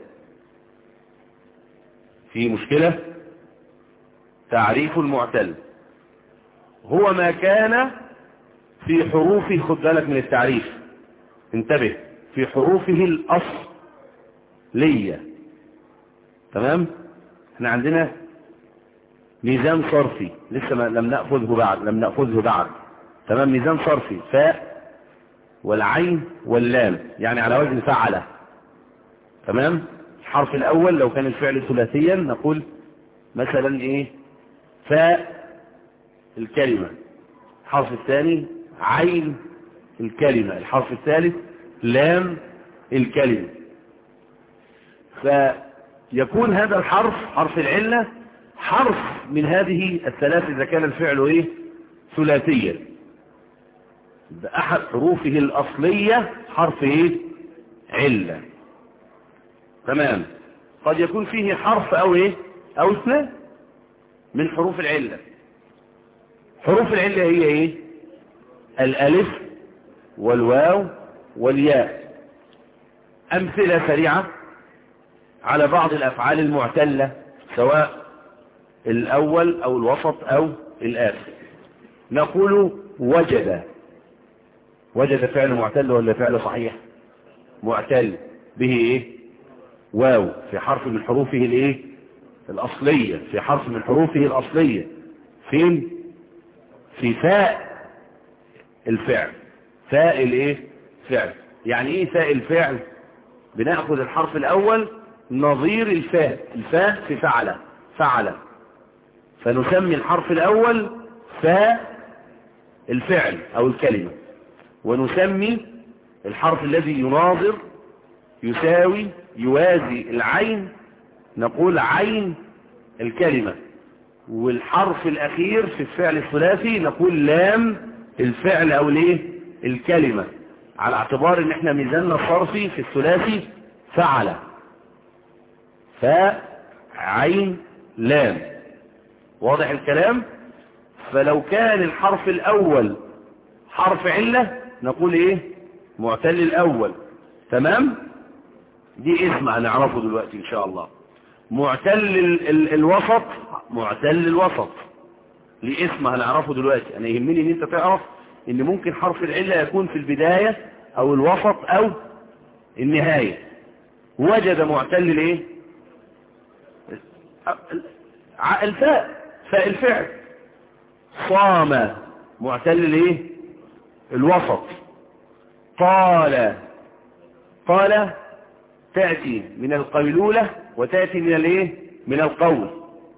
في مشكلة. تعريف المعتل هو ما كان في حروفه، خد بالك من التعريف، انتبه، في حروفه الأصلية. تمام، احنا عندنا ميزان صرفي لسه ما لم نأخذه بعد لم نأخذه بعد تمام، ميزان صرفي، فاء والعين واللام، يعني على وزن فعل. تمام، الحرف الأول لو كان الفعل ثلاثيا نقول مثلا ايه فاء الكلمة، الحرف الثاني عين الكلمة، الحرف الثالث لام الكلمة. فيكون هذا الحرف حرف العلة حرف من هذه الثلاث إذا كان الفعل ايه ثلاثيا، بأحد حروفه الأصلية حرف ايه علة. تمام، قد يكون فيه حرف او ايه او اثنين من حروف العلة. حروف العلة هي ايه؟ الالف والواو والياء. امثلة سريعة على بعض الافعال المعتلة سواء الاول او الوسط او الاخر. نقول وجد. وجد فعل معتل ولا فعل صحيح؟ معتل، به ايه واو في حرف من حروفه الايه الاصلية، في حرف من حروفه الاصلية. فين؟ في فاء الفعل. فاء الايه فعل. يعني ايه فاء الفعل؟ بناخذ الحرف الاول نظير الفاء، الفاء في فعل فعل، فنسمي الحرف الاول فاء الفعل او الكلمة، ونسمي الحرف الذي يناظر يساوي يوازي العين نقول عين الكلمة، والحرف الأخير في الفعل الثلاثي نقول لام الفعل أو ليه الكلمة، على اعتبار ان احنا ميزاننا الصرفي في الثلاثي فعل، فعين لام. واضح الكلام؟ فلو كان الحرف الأول حرف علة نقول ايه معتل الأول. تمام، دي اسم هنعرفه دلوقتي ان شاء الله. معتل ال ال الوسط، معتل الوسط ليه اسم هنعرفه دلوقتي. انا يهمني ان انت تعرف ان ممكن حرف العلة يكون في البداية او الوسط او النهاية. وجد معتل الايه الفاء، فاء الفعل. صام معتل الايه الوسط. طال قال تأتي من القيلولة وتأتي من الايه من القول.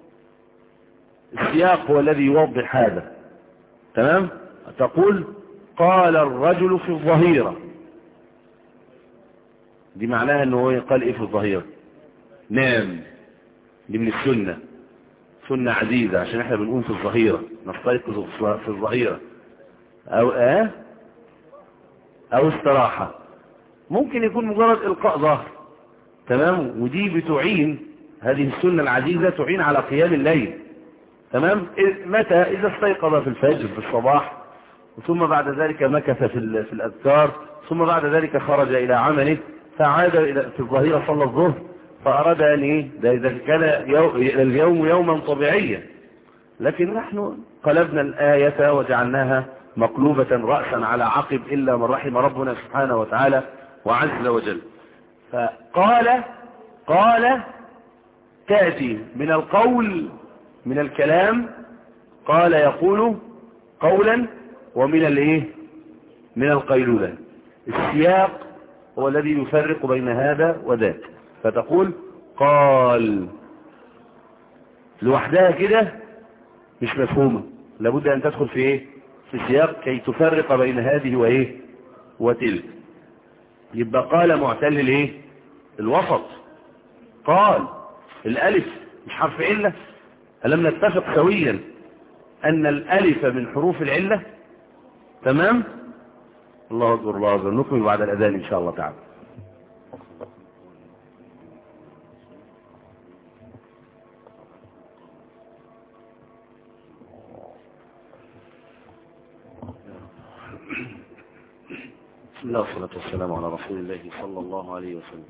السياق هو الذي يوضح هذا. تمام. تقول قال الرجل في الظهيرة، دي معناها انه قال ايه في الظهيرة؟ نام. دي من السنة، سنة عزيزة، عشان احنا بنقوم في الظهيرة، نستيقظ في الظهيرة. او اه او استراحة. ممكن يكون مجرد القاء ظهر. تمام. ودي بتعين، هذه السنة العزيزة تعين على قيام الليل. تمام. متى؟ اذا استيقظ في الفجر في الصباح، ثم بعد ذلك مكث في في الاذكار، ثم بعد ذلك خرج الى عمله، فعاد الى في الظهيرة صلى الظهر، فاراد ان ايه ده اذا كان اليوم يوما طبيعيا. لكن نحن قلبنا الآية وجعلناها مقلوبة رأسا على عقب، إلا من رحم ربنا سبحانه وتعالى وعز وجل. فقال قال تأتي من القول، من الكلام. قال يقول قولا، ومن الايه من القيلولة. السياق هو الذي يفرق بين هذا وذاك. فتقول قال لوحدها كده مش مفهومة، لابد ان تدخل في ايه في السياق كي تفرق بين هذه وايه وتلك. يبقى قال معتل الايه الوسط. قال الالف مش حرف علة. ألم نتفق سويا ان الالف من حروف العلة؟ تمام. الله اكبر الله اكبر. نكمل بعد الاذان ان شاء الله تعالى. بسم الله والصلاة والسلام على رسول الله صلى الله عليه وسلم.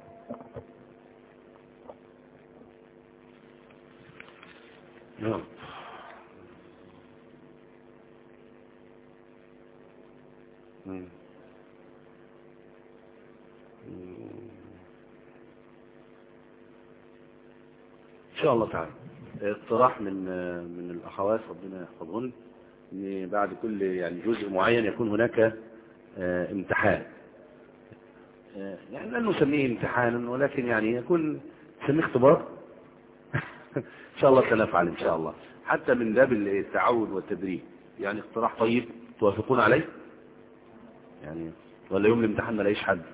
نعم. ان شاء الله تعالى اقتراح من من الاخوات ربنا يحفظهن، ان بعد كل يعني جزء معين يكون هناك اه امتحان. اه يعني لن نسميه امتحانا، ولكن يعني يكون نسميه اختبار. ان شاء الله سنفعل ان شاء الله، حتى من باب التعود والتدريب. يعني اقتراح طيب توافقون عليه يعني، ولا يوم الامتحان ما لاقيش حد؟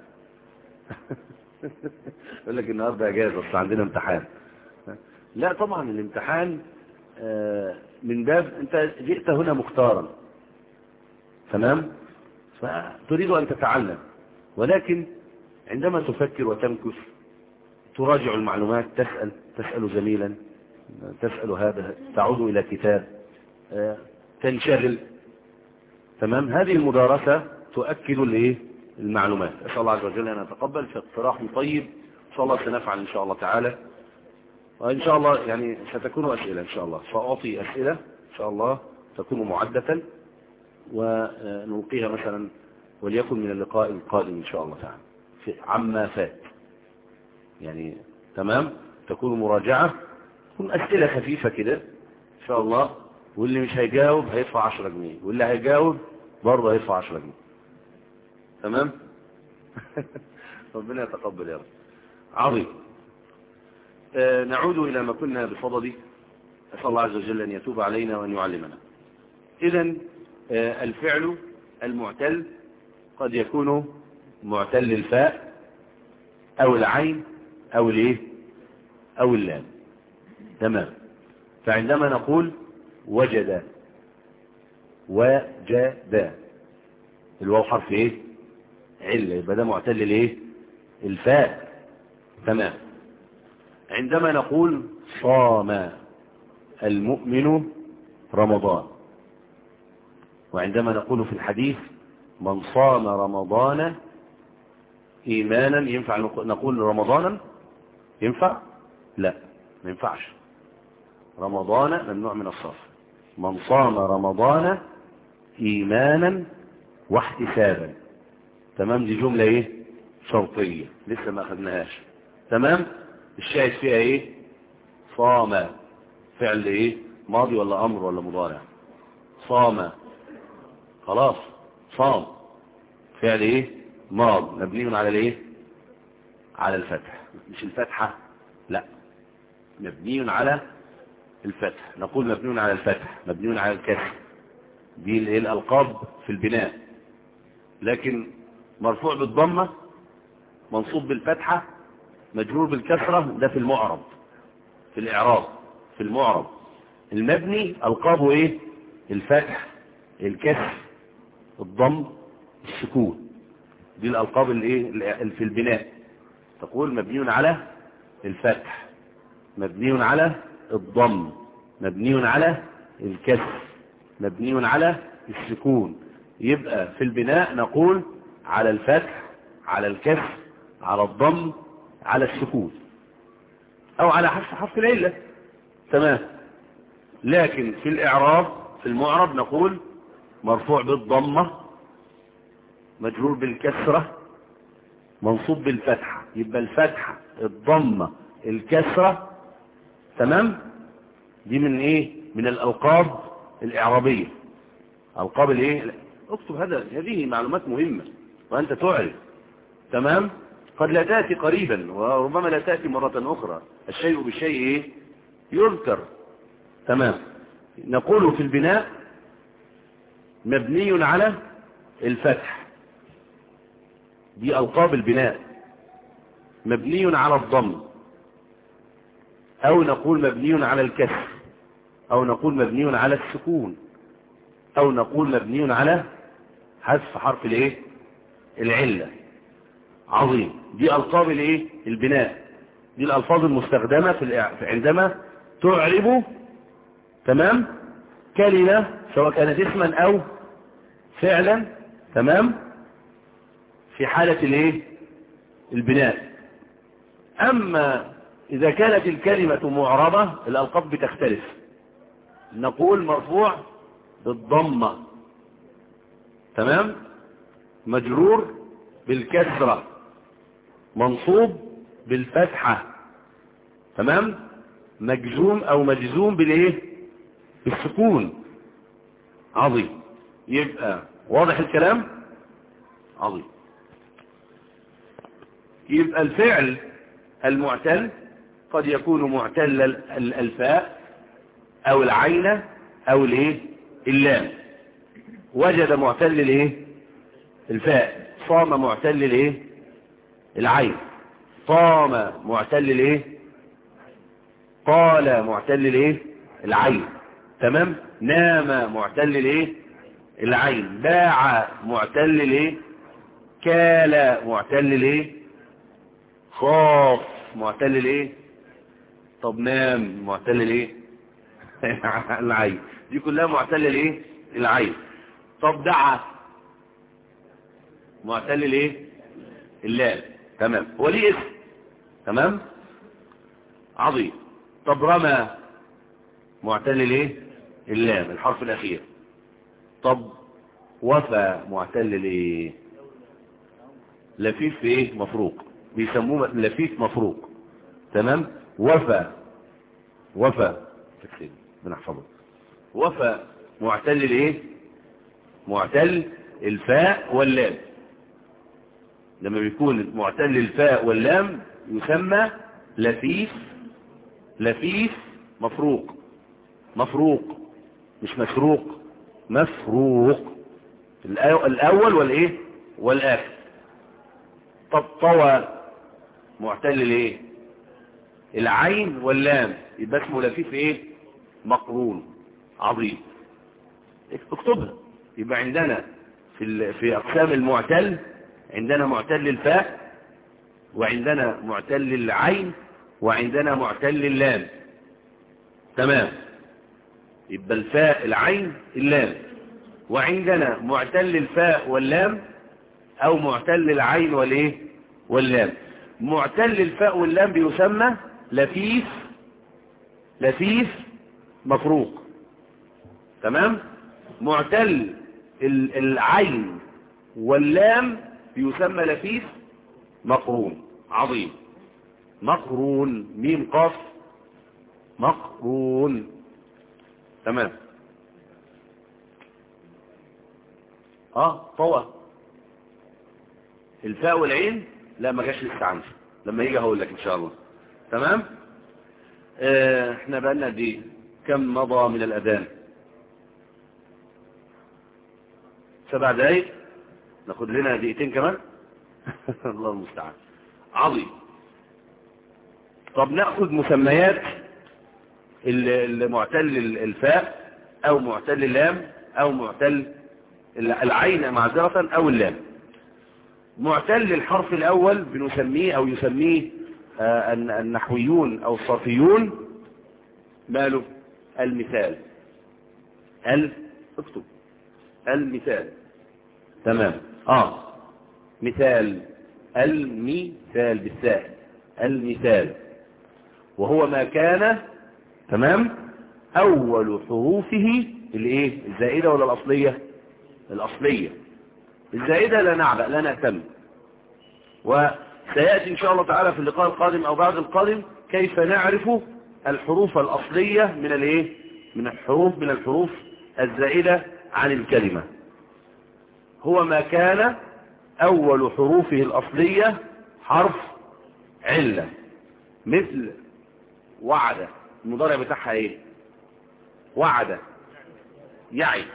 يقول لك النهارده اجازه بس عندنا امتحان. لا طبعا الامتحان من باب انت جئت هنا مختارا، تمام، فتريد ان تتعلم، ولكن عندما تفكر وتمكث تراجع المعلومات، تسأل تسأل زميلا، تسأل هذا، تعود الى كتاب، تنشغل. تمام. هذه المدارسة تؤكد الايه المعلومات. اسال الله عز وجل ان يتقبل. في اقتراح طيب ان شاء الله سنفعل ان شاء الله تعالى، وان شاء الله يعني ستكون اسئله ان شاء الله، ساعطي اسئله ان شاء الله تكون معده ونلقيها مثلا، وليكن من اللقاء القادم ان شاء الله تعالى في عما فات يعني. تمام. تكون مراجعه، تكون اسئله خفيفه كده ان شاء الله، واللي مش هيجاوب هيدفع عشرة جنيه، واللي هيجاوب برضه هيدفع عشرة جنيه. تمام. ربنا يتقبل يا رب. عظيم. آه نعود إلى ما كنا بصدده. أسأل الله عز وجل أن يتوب علينا وأن يعلمنا. إذن آه الفعل المعتل قد يكون معتل الفاء أو العين أو الايه أو اللام. تمام. فعندما نقول وجد وجد، الواو حرف ايه علة، يبقى ده معتل الايه الفاء. تمام. عندما نقول صام المؤمن رمضان، وعندما نقول في الحديث من صام رمضان ايمانا، ينفع نقول رمضانا؟ ينفع؟ لا ما ينفعش. رمضان ممنوع من الصرف. من صام رمضان ايمانا واحتسابا. تمام. دي جملة ايه شرطية لسه ما اخذناهاش. تمام. الشاهد فيها ايه صام، فعل ايه ماضي ولا امر ولا مضارع؟ صام. خلاص صام فعل ايه ماض مبني على الايه على الفتح، مش الفتحة، لا، مبني على الفتح. نقول مبني على الفتح، مبني على الكسر، دي الألقاب في البناء. لكن مرفوع بالضمة، منصوب بالفتحة، مجرور بالكسرة، ده في المعرب، في الإعراب، في المعرب. المبني ألقابه إيه؟ الفتح، الكسر، الضم، السكون، دي الألقاب اللي في البناء. تقول مبني على الفتح، مبني على الضم، مبني على الكسر، مبني على السكون. يبقى في البناء نقول على الفتح، على الكسر، على الضم، على السكون، او على حرف حرف العلة. تمام. لكن في الاعراب، في المعرب، نقول مرفوع بالضمة، مجرور بالكسرة، منصوب بالفتحة. يبقى الفتحة، الضمة، الكسرة، تمام، دي من ايه؟ من الالقاب الاعرابية. القاب الايه؟ اكتب هذا، هذه معلومات مهمة وانت تعرف. تمام. قد لا تأتي قريبا، وربما لا تأتي مرة اخرى. الشيء بالشيء ايه؟ يذكر. تمام. نقول في البناء مبني على الفتح، دي ألقاب البناء. مبني على الضم، أو نقول مبني على الكسر، أو نقول مبني على السكون، أو نقول مبني على حذف حرف الايه؟ العلة. عظيم. دي ألقاب الايه؟ البناء. دي الألفاظ المستخدمة في عندما تعرب، تمام، كلمة سواء كانت اسما أو فعلا، تمام، في حالة الايه؟ البناء. أما إذا كانت الكلمة معربة الألقاب بتختلف. نقول مرفوع بالضمة، تمام، مجرور بالكسرة، منصوب بالفتحة، تمام، مجزوم أو مجزوم بالإيه؟ بالسكون. عظيم. يبقى واضح الكلام؟ عظيم. يبقى الفعل المعتل قد يكون معتل الفاء او العين او الايه؟ اللام. وجد معتل الايه؟ الفاء. صام معتل الايه؟ العين. صام معتل الايه؟ قال معتل الايه؟ العين. تمام. نام معتل الايه؟ العين. باع معتل الايه؟ كال معتل الايه؟ خاف معتل الايه؟ طب نام معتل الايه؟ العين. دي كلها معتل الايه؟ العين. طب دعا معتل الايه؟ اللام. تمام. هو ليه اسم. تمام. عظيم. طب رمى معتل الايه؟ اللام، الحرف الاخير. طب وفى معتل الايه؟ لفيف ايه؟ مفروق، بيسموه لفيف مفروق. تمام. وفى، وفى تكتب بنحفظه. وفى معتل الايه؟ معتل الفاء واللام. لما بيكون معتل الفاء واللام يسمى لفيف، لفيف مفروق. مفروق مش مسروق، مفروق. الاول والايه؟ والاخر. طب طوى معتل الايه؟ العين واللام، يبقى اسمه لفيف ايه؟ مقرون. عظيم. اكتبها. يبقى عندنا في في اقسام المعتل، عندنا معتل الفاء، وعندنا معتل العين، وعندنا معتل اللام. تمام. يبقى الفاء، العين، اللام. وعندنا معتل الفاء واللام، او معتل العين والايه؟ واللام. معتل الفاء واللام بيسمى لفيف، لفيف مفروق. تمام. معتل العين واللام بيسمى لفيف مقرون. عظيم. مقرون، ميم قاف، مقرون. تمام. اه طوى الفاء والعين، لا ما جاش لسه عندي. لما يجي هقول لك ان شاء الله. تمام. اه احنا بقالنا دي كم مضى من الاذان؟ سبع دقايق. ناخد لنا دقيقتين كمان. الله المستعان. عظيم. طب ناخد مسميات المعتل الفاء او معتل اللام او معتل العين معذرة او اللام. معتل الحرف الاول بنسميه او يسميه آه النحويون او الصرفيون ماله؟ المثال. ال اكتب المثال. تمام. اه مثال. المثال بالساء. المثال وهو ما كان تمام اول حروفه الايه؟ الزائده ولا الاصليه؟ الاصليه. الزائده لا نعبأ لا نهتم، وسياتي ان شاء الله تعالى في اللقاء القادم او بعد القادم كيف نعرف الحروف الاصليه من الايه؟ من الحروف من الحروف الزائده عن الكلمه. هو ما كان اول حروفه الاصليه حرف عله، مثل وعد. المضارع بتاعها ايه؟ وعد يعد.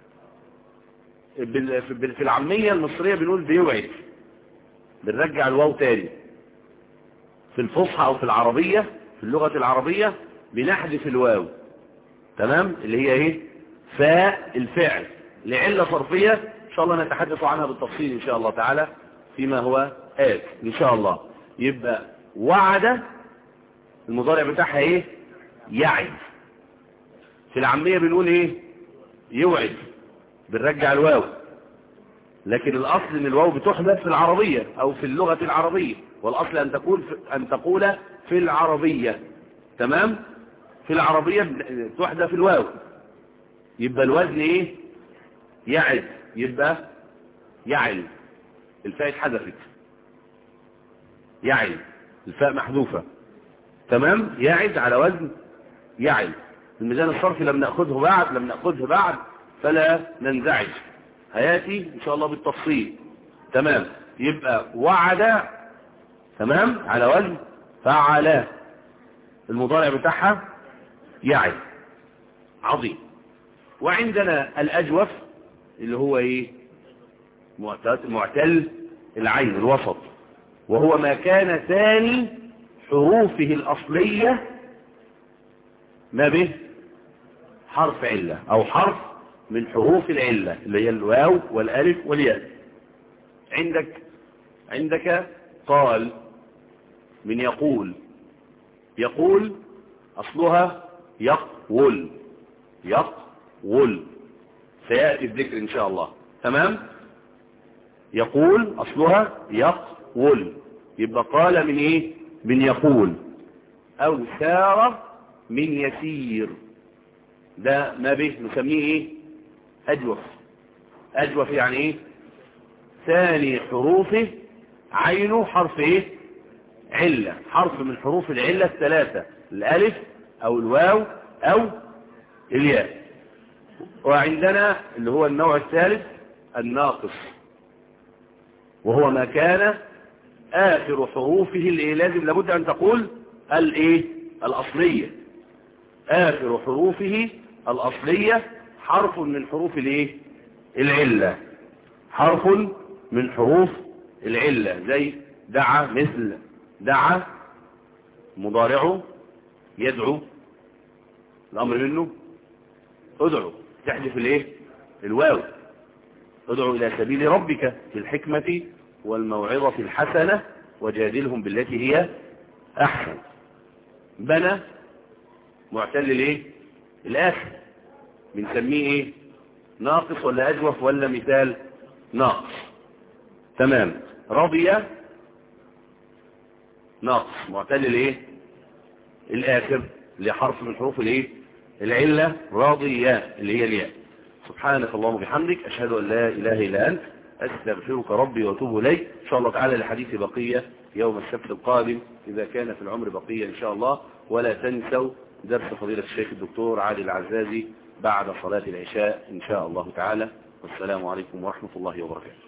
في العامية المصرية بنقول بيوعد، بنرجع الواو تاني. في الفصحى او في العربية في اللغة العربية بنحذف الواو. تمام. اللي هي ايه؟ فاء الفعل لعلة صرفية ان شاء الله نتحدث عنها بالتفصيل ان شاء الله تعالى فيما هو آت ان شاء الله. يبقى وعد المضارع بتاعها ايه؟ يعد. في العامية بنقول ايه؟ يوعد، بنرجع الواو. لكن الاصل ان الواو بتحذف في العربية او في اللغة العربية، والاصل ان تقول في ان تقول في العربية. تمام. في العربية تحذف الواو، يبقى الوزن ايه؟ يعد. يبقى يعل. الفاء اتحذفت، يعل، الفاء محذوفة. تمام. يعد على وزن يعل. الميزان الصرفي لم نأخذه بعد لم نأخذه بعد فلا ننزعج، هياتي ان شاء الله بالتفصيل. تمام. يبقى وعد تمام على وزن فعل، المضارع بتاعها يعد. عظيم. وعندنا الأجوف اللي هو ايه؟ معتل العين الوسط، وهو ما كان ثاني حروفه الأصلية ما به حرف علة او حرف من حروف العلة اللي هي الواو والالف والياء. عندك عندك قال من يقول. يقول اصلها يقول. يقول سيأتي الذكر ان شاء الله. تمام. يقول اصلها يقول، يبقى قال من ايه؟ من يقول. او سار من يسير، ده ما به نسميه ايه؟ اجوف. اجوف يعني ايه؟ ثاني حروفه عينه حرف ايه؟ علة، حرف من حروف العلة الثلاثة، الالف او الواو او الياء. وعندنا اللي هو النوع الثالث الناقص، وهو ما كان اخر حروفه اللي لازم لابد ان تقول الايه؟ الاصلية. آخر حروفه الأصلية حرف من حروف الايه؟ العلة، حرف من حروف العلة. زي دعا، مثل دعا مضارعه يدعو، الأمر منه ادعو، تحذف الايه؟ الواو. ادعو إلى سبيل ربك بالحكمة والموعظة الحسنة وجادلهم بالتي هي أحسن. بنى معتل الايه؟ الاخر، بنسميه ايه؟ ناقص ولا اجوف ولا مثال؟ ناقص. تمام. رضي ناقص معتل الايه؟ الاخر اللي حرف من حروف الايه؟ العله. راضيا اللي هي الياء. سبحانك اللهم وبحمدك اشهد ان لا اله الا انت استغفرك ربي واتوب اليك. ان شاء الله تعالى لحديث بقيه يوم السبت القادم اذا كان في العمر بقيه ان شاء الله. ولا تنسوا درس فضيلة الشيخ الدكتور عادل العزازي بعد صلاة العشاء إن شاء الله تعالى. والسلام عليكم ورحمة الله وبركاته.